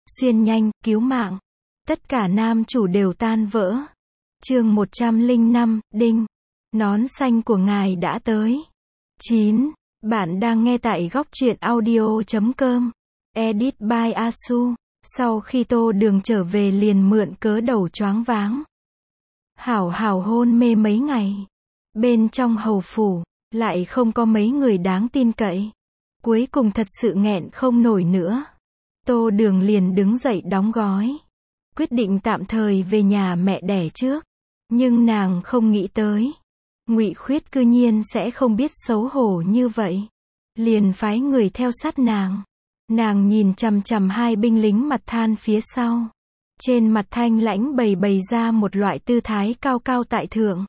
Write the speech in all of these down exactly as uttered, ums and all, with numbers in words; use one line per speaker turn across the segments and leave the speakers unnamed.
xuyên nhanh, cứu mạng. Tất cả nam chủ đều tan vỡ. Chương một trăm lẻ năm, đinh. Nón xanh của ngài đã tới. chín. Bạn đang nghe tại góc truyện audio chấm com. Edit by Asu. Sau khi Tô Đường trở về liền mượn cớ đầu choáng váng. Hảo hảo hôn mê mấy ngày. Bên trong hầu phủ, lại không có mấy người đáng tin cậy. Cuối cùng thật sự nghẹn không nổi nữa. Tô Đường liền đứng dậy đóng gói. Quyết định tạm thời về nhà mẹ đẻ trước. Nhưng nàng không nghĩ tới. Ngụy Khuyết cư nhiên sẽ không biết xấu hổ như vậy. Liền phái người theo sát nàng. Nàng nhìn chằm chằm hai binh lính mặt than phía sau. Trên mặt thanh lãnh bày bày ra một loại tư thái cao cao tại thượng.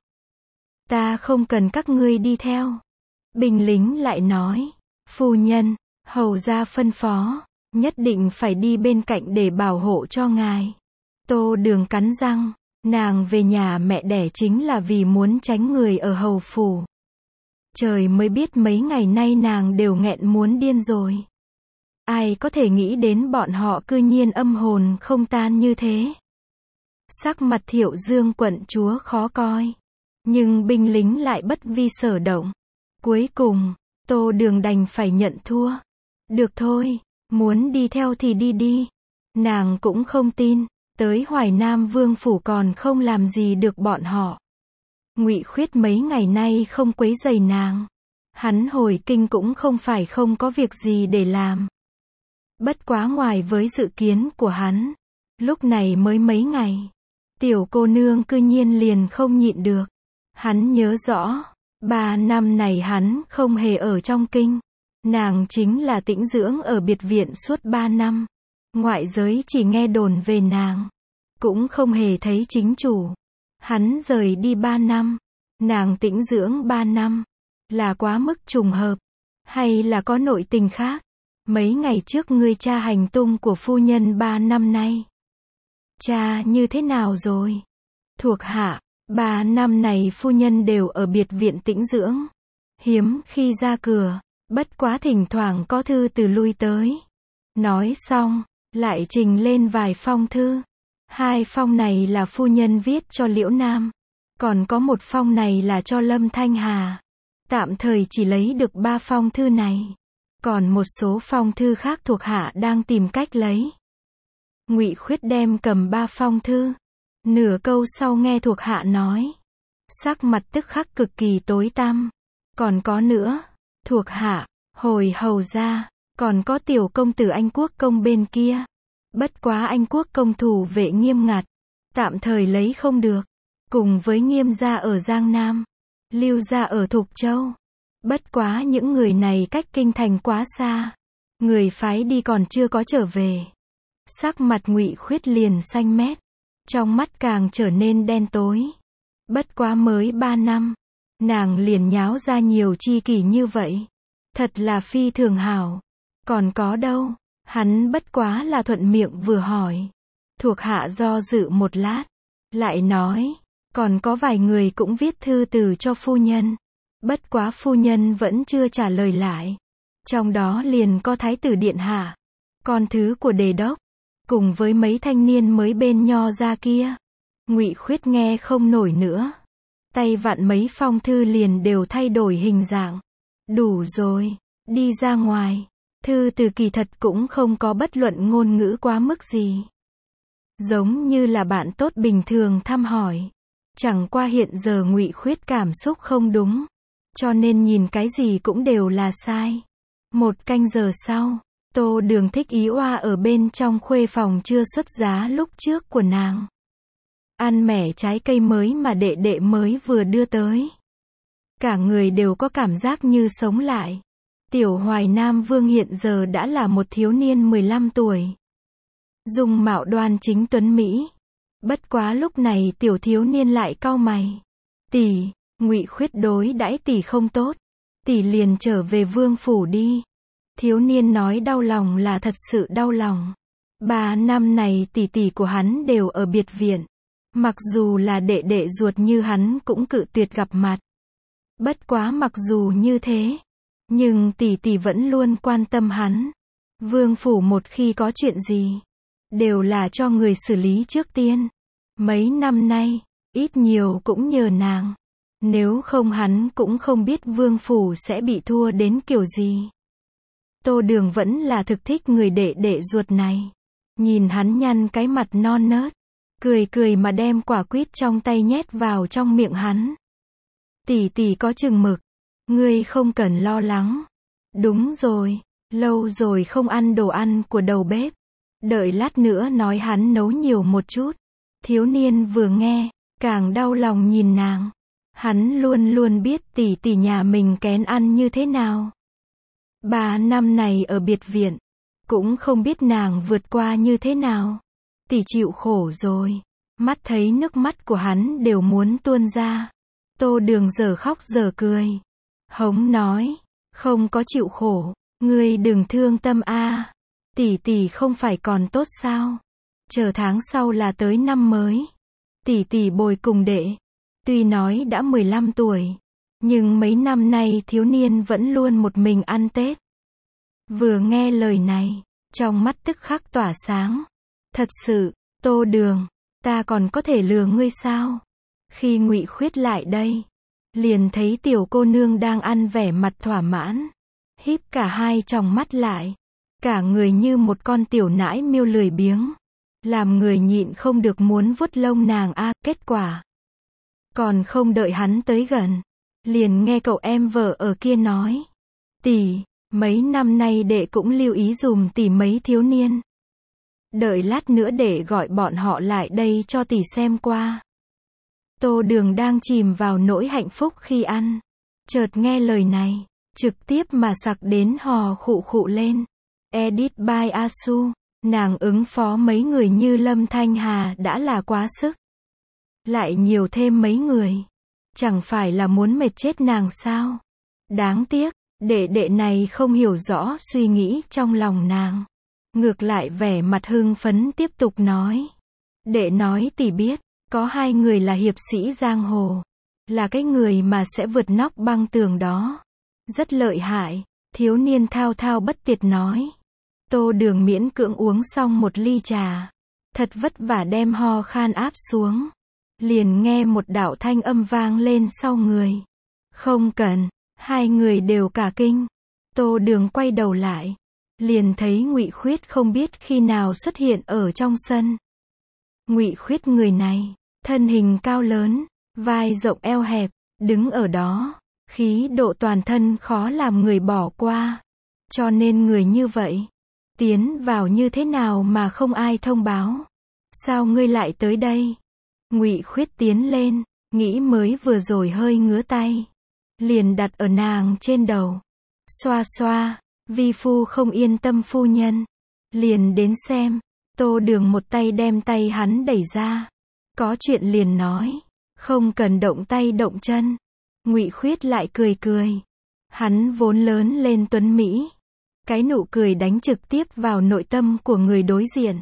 Ta không cần các ngươi đi theo. Binh lính lại nói. Phu nhân, hầu gia phân phó. Nhất định phải đi bên cạnh để bảo hộ cho ngài. Tô Đường cắn răng. Nàng về nhà mẹ đẻ chính là vì muốn tránh người ở hầu phủ. Trời mới biết mấy ngày nay nàng đều nghẹn muốn điên rồi. Ai có thể nghĩ đến bọn họ cư nhiên âm hồn không tan như thế. Sắc mặt Thiệu Dương quận chúa khó coi. Nhưng binh lính lại bất vi sở động. Cuối cùng, Tô Đường đành phải nhận thua. Được thôi, muốn đi theo thì đi đi. Nàng cũng không tin. Tới Hoài Nam Vương phủ còn không làm gì được bọn họ. Ngụy Khuyết mấy ngày nay không quấy rầy nàng. Hắn hồi kinh cũng không phải không có việc gì để làm. Bất quá ngoài với dự kiến của hắn. Lúc này mới mấy ngày. Tiểu cô nương cư nhiên liền không nhịn được. Hắn nhớ rõ. Ba năm này hắn không hề ở trong kinh. Nàng chính là tĩnh dưỡng ở biệt viện suốt ba năm. Ngoại giới chỉ nghe đồn về nàng. Cũng không hề thấy chính chủ. Hắn rời đi ba năm. Nàng tĩnh dưỡng ba năm. Là quá mức trùng hợp. Hay là có nội tình khác. Mấy ngày trước ngươi tra hành tung của phu nhân ba năm nay. Cha như thế nào rồi? Thuộc hạ. Ba năm này phu nhân đều ở biệt viện tĩnh dưỡng. Hiếm khi ra cửa. Bất quá thỉnh thoảng có thư từ lui tới. Nói xong. Lại trình lên vài phong thư. Hai phong này là phu nhân viết cho Liễu Nam. Còn có một phong này là cho Lâm Thanh Hà. Tạm thời chỉ lấy được ba phong thư này. Còn một số phong thư khác thuộc hạ đang tìm cách lấy. Ngụy Khuyết đem cầm ba phong thư. Nửa câu sau nghe thuộc hạ nói. Sắc mặt tức khắc cực kỳ tối tăm. Còn có nữa. Thuộc hạ, hồi hầu ra. Còn có tiểu công tử Anh Quốc công bên kia. Bất quá Anh Quốc công thủ vệ nghiêm ngặt. Tạm thời lấy không được. Cùng với Nghiêm gia ở Giang Nam. Lưu gia ở Thục Châu. Bất quá những người này cách kinh thành quá xa. Người phái đi còn chưa có trở về. Sắc mặt Ngụy Khuyết liền xanh mét. Trong mắt càng trở nên đen tối. Bất quá mới ba năm. Nàng liền nháo ra nhiều chi kỷ như vậy. Thật là phi thường hảo. Còn có đâu? Hắn bất quá là thuận miệng vừa hỏi. Thuộc hạ do dự một lát. Lại nói. Còn có vài người cũng viết thư từ cho phu nhân. Bất quá phu nhân vẫn chưa trả lời lại. Trong đó liền có Thái tử Điện Hạ. Con thứ của Đề Đốc. Cùng với mấy thanh niên mới bên Nho gia kia. Ngụy Khuyết nghe không nổi nữa. Tay vặn mấy phong thư liền đều thay đổi hình dạng. Đủ rồi. Đi ra ngoài. Thư từ kỳ thật cũng không có bất luận ngôn ngữ quá mức gì. Giống như là bạn tốt bình thường thăm hỏi. Chẳng qua hiện giờ Ngụy Khuyết cảm xúc không đúng. Cho nên nhìn cái gì cũng đều là sai. Một canh giờ sau, Tô Đường thích ý oa ở bên trong khuê phòng chưa xuất giá lúc trước của nàng. Ăn mẻ trái cây mới mà đệ đệ mới vừa đưa tới. Cả người đều có cảm giác như sống lại. Tiểu Hoài Nam Vương hiện giờ đã là một thiếu niên mười lăm tuổi. Dung mạo đoan chính tuấn Mỹ. Bất quá lúc này tiểu thiếu niên lại cau mày. Tỷ, Ngụy Khuyết đối đãi tỷ không tốt. Tỷ liền trở về vương phủ đi. Thiếu niên nói đau lòng là thật sự đau lòng. Ba năm này tỷ tỷ của hắn đều ở biệt viện. Mặc dù là đệ đệ ruột như hắn cũng cự tuyệt gặp mặt. Bất quá mặc dù như thế. Nhưng tỷ tỷ vẫn luôn quan tâm hắn. Vương phủ một khi có chuyện gì. đều là cho người xử lý trước tiên. Mấy năm nay, ít nhiều cũng nhờ nàng. Nếu không hắn cũng không biết vương phủ sẽ bị thua đến kiểu gì. Tô Đường vẫn là thực thích người đệ đệ ruột này. Nhìn hắn nhăn cái mặt non nớt, cười cười mà đem quả quýt trong tay nhét vào trong miệng hắn. Tỷ tỷ có chừng mực, ngươi không cần lo lắng. Đúng rồi, lâu rồi không ăn đồ ăn của đầu bếp. Đợi lát nữa nói hắn nấu nhiều một chút. Thiếu niên vừa nghe, càng đau lòng nhìn nàng. Hắn luôn luôn biết tỷ tỷ nhà mình kén ăn như thế nào. Ba năm này ở biệt viện, cũng không biết nàng vượt qua như thế nào. Tỷ chịu khổ rồi. Mắt thấy nước mắt của hắn đều muốn tuôn ra. Tô Đường giờ khóc giờ cười. Hống nói, không có chịu khổ, ngươi đừng thương tâm a. Tỷ tỷ không phải còn tốt sao? Chờ tháng sau là tới năm mới. Tỷ tỷ bồi cùng đệ. Tuy nói đã mười lăm tuổi, nhưng mấy năm nay thiếu niên vẫn luôn một mình ăn Tết. Vừa nghe lời này, trong mắt tức khắc tỏa sáng. Thật sự, Tô Đường, ta còn có thể lừa ngươi sao? Khi Ngụy Khuyết lại đây, liền thấy tiểu cô nương đang ăn vẻ mặt thỏa mãn, híp cả hai tròng mắt lại, cả người như một con tiểu nãi miêu lười biếng, làm người nhịn không được muốn vuốt lông nàng a. Kết quả, còn không đợi hắn tới gần, liền nghe cậu em vợ ở kia nói, tỷ, mấy năm nay đệ cũng lưu ý dùm tỷ mấy thiếu niên. Đợi lát nữa để gọi bọn họ lại đây cho tỷ xem qua. Tô Đường đang chìm vào nỗi hạnh phúc khi ăn, chợt nghe lời này, trực tiếp mà sặc đến hò khụ khụ lên. Edit by Asu, nàng ứng phó mấy người như Lâm Thanh Hà đã là quá sức. Lại nhiều thêm mấy người, chẳng phải là muốn mệt chết nàng sao? Đáng tiếc, đệ đệ này không hiểu rõ suy nghĩ trong lòng nàng. Ngược lại vẻ mặt hưng phấn tiếp tục nói. Đệ nói tỷ biết, có hai người là hiệp sĩ giang hồ. Là cái người mà sẽ vượt nóc băng tường đó. Rất lợi hại, thiếu niên thao thao bất tuyệt nói. Tô Đường miễn cưỡng uống xong một ly trà. Thật vất vả đem ho khan áp xuống. Liền nghe một đạo thanh âm vang lên sau người. Không cần, hai người đều cả kinh. Tô Đường quay đầu lại, liền thấy Ngụy Khuyết không biết khi nào xuất hiện ở trong sân. Ngụy Khuyết người này, thân hình cao lớn, vai rộng eo hẹp, đứng ở đó, khí độ toàn thân khó làm người bỏ qua. Cho nên người như vậy, tiến vào như thế nào mà không ai thông báo? Sao ngươi lại tới đây? Ngụy Khuyết tiến lên, nghĩ mới vừa rồi hơi ngứa tay, liền đặt ở nàng trên đầu. Xoa xoa, vi phu không yên tâm phu nhân. Liền đến xem. Tô Đường một tay đem tay hắn đẩy ra. Có chuyện liền nói, không cần động tay động chân. Ngụy Khuyết lại cười cười. Hắn vốn lớn lên tuấn mỹ. Cái nụ cười đánh trực tiếp vào nội tâm của người đối diện.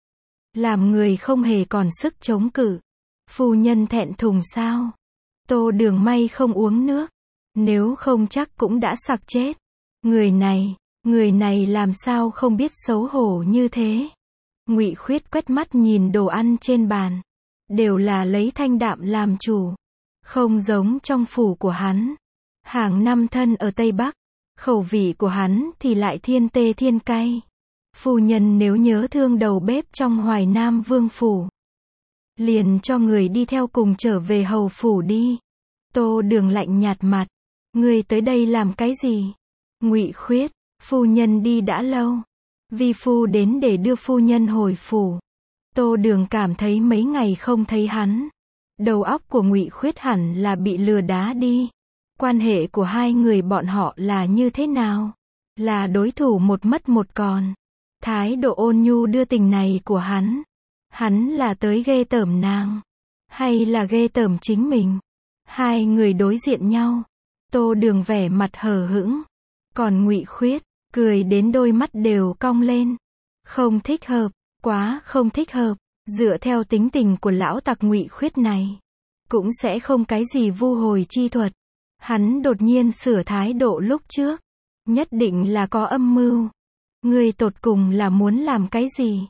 Làm người không hề còn sức chống cự. Phu nhân thẹn thùng sao? Tô Đường may không uống nước. Nếu không chắc cũng đã sặc chết. Người này, người này làm sao không biết xấu hổ như thế? Ngụy Khuyết quét mắt nhìn đồ ăn trên bàn. Đều là lấy thanh đạm làm chủ. Không giống trong phủ của hắn. Hàng năm thân ở Tây Bắc. Khẩu vị của hắn thì lại thiên tê thiên cay. Phu nhân nếu nhớ thương đầu bếp trong Hoài Nam Vương phủ, liền cho người đi theo cùng trở về hầu phủ đi. Tô Đường lạnh nhạt mặt. Ngươi tới đây làm cái gì? Ngụy Khuyết, phu nhân đi đã lâu. Vi phu đến để đưa phu nhân hồi phủ. Tô Đường cảm thấy mấy ngày không thấy hắn, đầu óc của Ngụy Khuyết hẳn là bị lừa đá đi. Quan hệ của hai người bọn họ là như thế nào? Là đối thủ một mất một còn. Thái độ ôn nhu đưa tình này của hắn, hắn là tới ghê tởm nàng, hay là ghê tởm chính mình? Hai người đối diện nhau. Tô Đường vẻ mặt hờ hững, còn Ngụy Khuyết cười đến đôi mắt đều cong lên. Không thích hợp, quá không thích hợp. Dựa theo tính tình của lão tặc Ngụy Khuyết này, cũng sẽ không cái gì vu hồi chi thuật. Hắn đột nhiên sửa thái độ lúc trước, nhất định là có âm mưu. Ngươi tột cùng là muốn làm cái gì?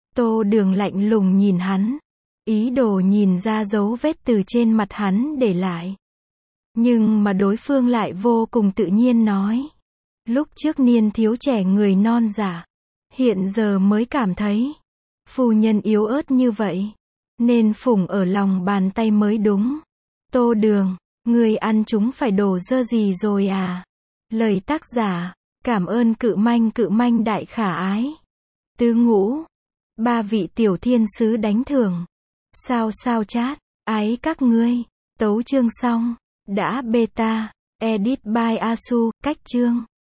Tô Đường lạnh lùng nhìn hắn, ý đồ nhìn ra dấu vết từ trên mặt hắn để lại. Nhưng mà đối phương lại vô cùng tự nhiên nói. Lúc trước niên thiếu trẻ người non dạ, hiện giờ mới cảm thấy, phu nhân yếu ớt như vậy, nên phủng ở lòng bàn tay mới đúng. Tô Đường, ngươi ăn chúng phải đổ dơ gì rồi à? Lời tác giả, cảm ơn cự manh cự manh đại khả ái. Tứ Ngũ, ba vị tiểu thiên sứ đánh thưởng. Sao sao chat, ái các ngươi. Tấu chương xong, đã beta, edit by Asu, cách chương.